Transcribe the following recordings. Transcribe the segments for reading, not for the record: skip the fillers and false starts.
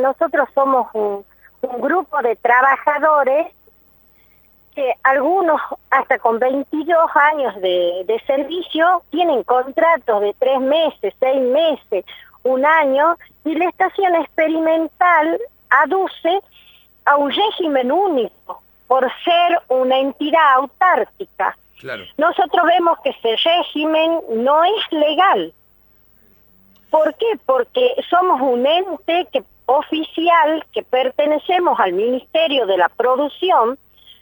nosotros somos un grupo de trabajadores que algunos hasta con 22 años de servicio tienen contratos de 3 meses, 6 meses, 1 año, y la estación experimental aduce a un régimen único por ser una entidad autárquica. Claro. Nosotros vemos que ese régimen no es legal. ¿Por qué? Porque somos un ente oficial que pertenecemos al Ministerio de la Producción,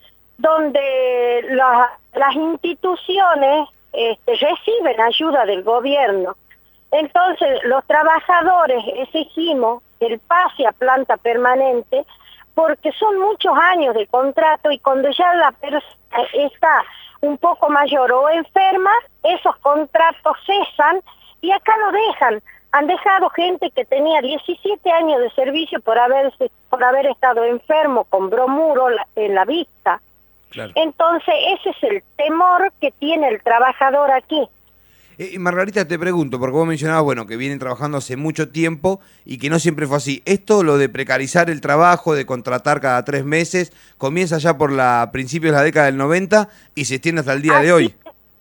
donde las instituciones reciben ayuda del gobierno. Entonces, los trabajadores exigimos el pase a planta permanente porque son muchos años de contrato y cuando ya la persona está un poco mayor o enferma, esos contratos cesan y acá lo dejan. Han dejado gente que tenía 17 años de servicio por haber estado enfermo con bromuro en la vista. Claro. Entonces, ese es el temor que tiene el trabajador aquí. Margarita, te pregunto, porque vos mencionabas, bueno, que vienen trabajando hace mucho tiempo y que no siempre fue así. Esto, lo de precarizar el trabajo, de contratar cada 3 meses, comienza ya por principios de la década del 90 y se extiende hasta el día de hoy.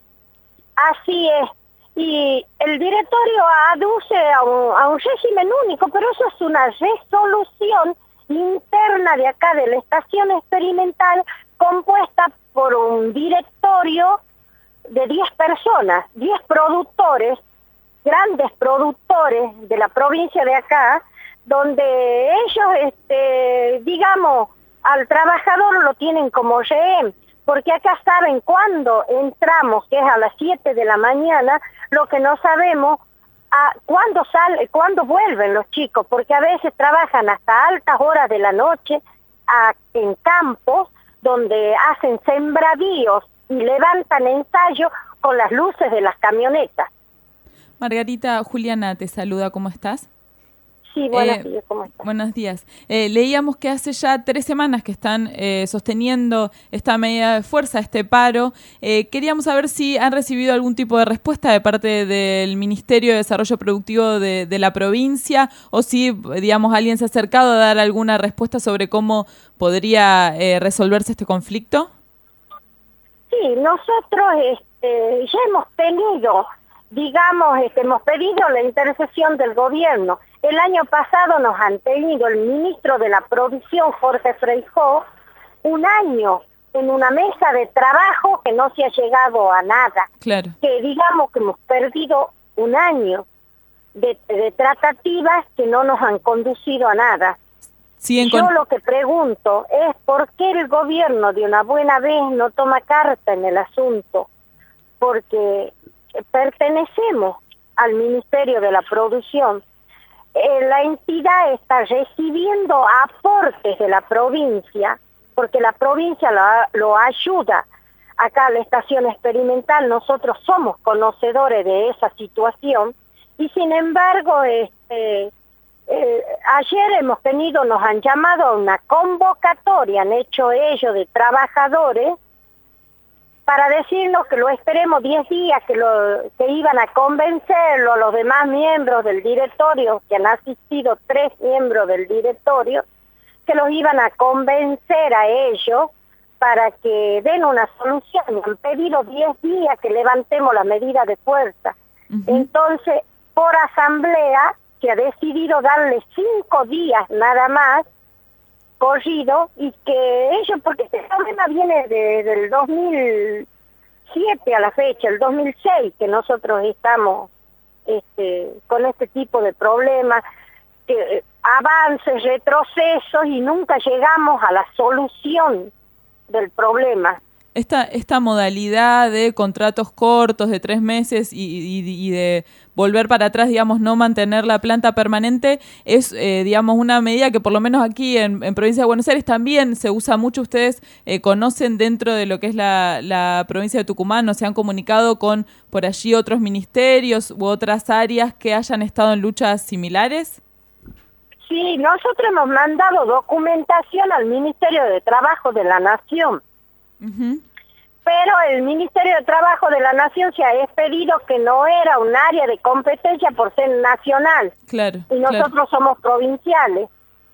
Así es. Y el directorio aduce a un régimen único, pero eso es una resolución interna de acá, de la estación experimental, compuesta por un directorio de 10 personas, 10 productores, grandes productores de la provincia de acá, donde ellos, digamos, al trabajador lo tienen como rehén, porque acá saben cuándo entramos, que es a las 7 de la mañana, lo que no sabemos cuándo vuelven los chicos, porque a veces trabajan hasta altas horas de la noche en campos donde hacen sembradíos y levantan ensayo con las luces de las camionetas. Margarita, Juliana te saluda, ¿cómo estás? Sí, buenos días, ¿cómo estás? Buenos días. Leíamos que hace ya 3 semanas que están sosteniendo esta medida de fuerza, este paro. Queríamos saber si han recibido algún tipo de respuesta de parte del Ministerio de Desarrollo Productivo de la provincia o si, digamos, alguien se ha acercado a dar alguna respuesta sobre cómo podría resolverse este conflicto. Sí, nosotros ya hemos tenido, digamos, hemos pedido la intercesión del gobierno. El año pasado nos han tenido el ministro de la Producción, Jorge Freijó, 1 año en una mesa de trabajo que no se ha llegado a nada. Claro. Que digamos que hemos perdido 1 año de tratativas que no nos han conducido a nada. Sí, yo lo que pregunto es por qué el gobierno de una buena vez no toma carta en el asunto, porque pertenecemos al Ministerio de la Producción. La entidad está recibiendo aportes de la provincia, porque la provincia lo ayuda. Acá la estación experimental, nosotros somos conocedores de esa situación, y sin embargo, ayer nos han llamado a una convocatoria, han hecho ellos de trabajadores, para decirnos que lo esperemos 10 días, que iban a convencerlo a los demás miembros del directorio, que han asistido 3 miembros del directorio, que los iban a convencer a ellos para que den una solución. Han pedido 10 días que levantemos las medidas de fuerza. Entonces, por asamblea, que ha decidido darle 5 días nada más, corrido, y que ellos, porque este problema viene del 2007 a la fecha, el 2006, que nosotros estamos con este tipo de problemas, que avances, retrocesos, y nunca llegamos a la solución del problema. Esta modalidad de contratos cortos de 3 meses y de volver para atrás, digamos, no mantener la planta permanente, es, digamos, una medida que por lo menos aquí en Provincia de Buenos Aires también se usa mucho. Ustedes conocen dentro de lo que es la provincia de Tucumán, ¿no se han comunicado con por allí otros ministerios u otras áreas que hayan estado en luchas similares? Sí, nosotros hemos mandado documentación al Ministerio de Trabajo de la Nación. Pero el Ministerio de Trabajo de la Nación se ha expedido que no era un área de competencia por ser nacional. Claro. Y nosotros somos provinciales.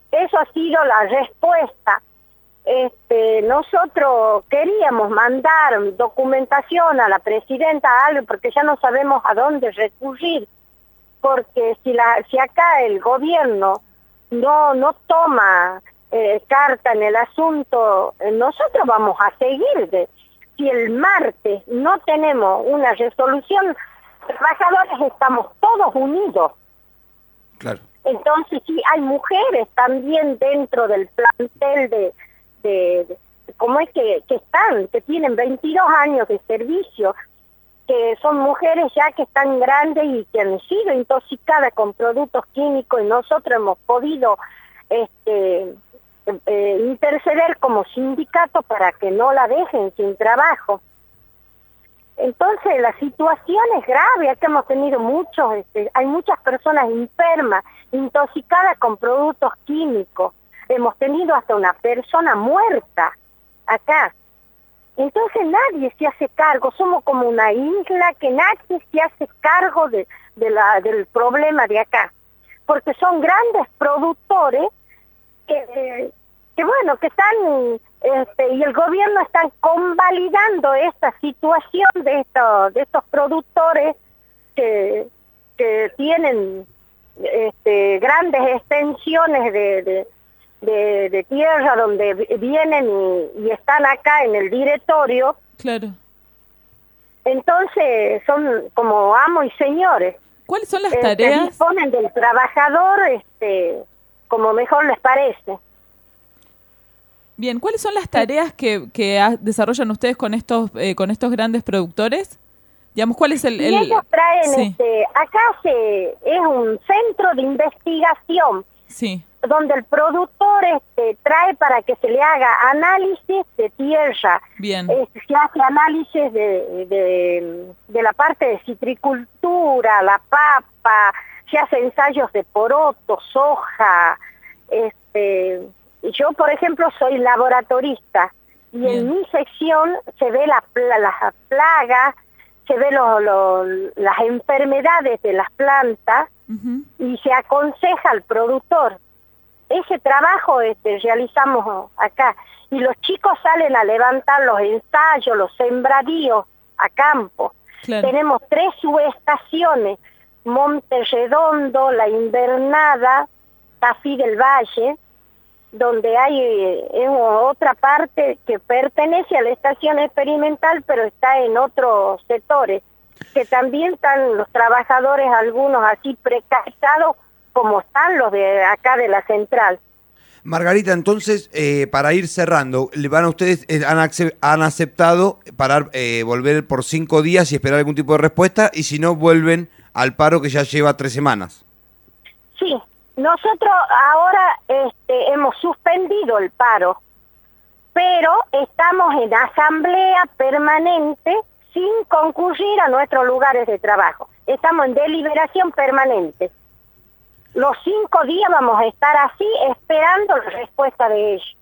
Eso ha sido la respuesta. Nosotros queríamos mandar documentación a la presidenta, algo, porque ya no sabemos a dónde recurrir, porque si acá el gobierno no toma carta en el asunto, nosotros vamos a seguir. Si el martes no tenemos una resolución, los trabajadores estamos todos unidos. Claro. Entonces sí, hay mujeres también dentro del plantel ¿cómo es que tienen 22 años de servicio, que son mujeres ya que están grandes y que han sido intoxicadas con productos químicos, y nosotros hemos podido interceder como sindicato para que no la dejen sin trabajo. Entonces la situación es grave, aquí hemos tenido hay muchas personas enfermas, intoxicadas con productos químicos, hemos tenido hasta una persona muerta acá. Entonces nadie se hace cargo, somos como una isla que nadie se hace cargo del problema de acá, porque son grandes productores que están, y el gobierno están convalidando esta situación de estos productores que tienen grandes extensiones de tierra donde vienen y están acá en el directorio. Claro. Entonces son como amos y señores. ¿Cuáles son las tareas? Disponen del trabajador como mejor les parece. Bien, ¿cuáles son las tareas que desarrollan ustedes con estos grandes productores? Digamos, ¿cuál es el...? Ellos traen, sí. Acá es un centro de investigación. Sí. Donde el productor trae para que se le haga análisis de tierra. Bien. Se hace análisis de la parte de citricultura, la papa, se hace ensayos de poroto, soja. Yo, por ejemplo, soy laboratorista y Bien. en mi sección se ve las plagas, se ve las enfermedades de las plantas. Uh-huh. Y se aconseja al productor. Ese trabajo realizamos acá. Y los chicos salen a levantar los ensayos, los sembradíos a campo. Claro. Tenemos 3 subestaciones: Monte Redondo, La Invernada, Tafí del Valle, donde hay otra parte que pertenece a la estación experimental, pero está en otros sectores, que también están los trabajadores, algunos así precarizados, como están los de acá de la central. Margarita, entonces, para ir cerrando, ustedes han aceptado volver por 5 días y esperar algún tipo de respuesta, y si no, vuelven al paro que ya lleva 3 semanas. Sí, nosotros ahora hemos suspendido el paro, pero estamos en asamblea permanente sin concurrir a nuestros lugares de trabajo. Estamos en deliberación permanente. Los 5 días vamos a estar así esperando la respuesta de ellos.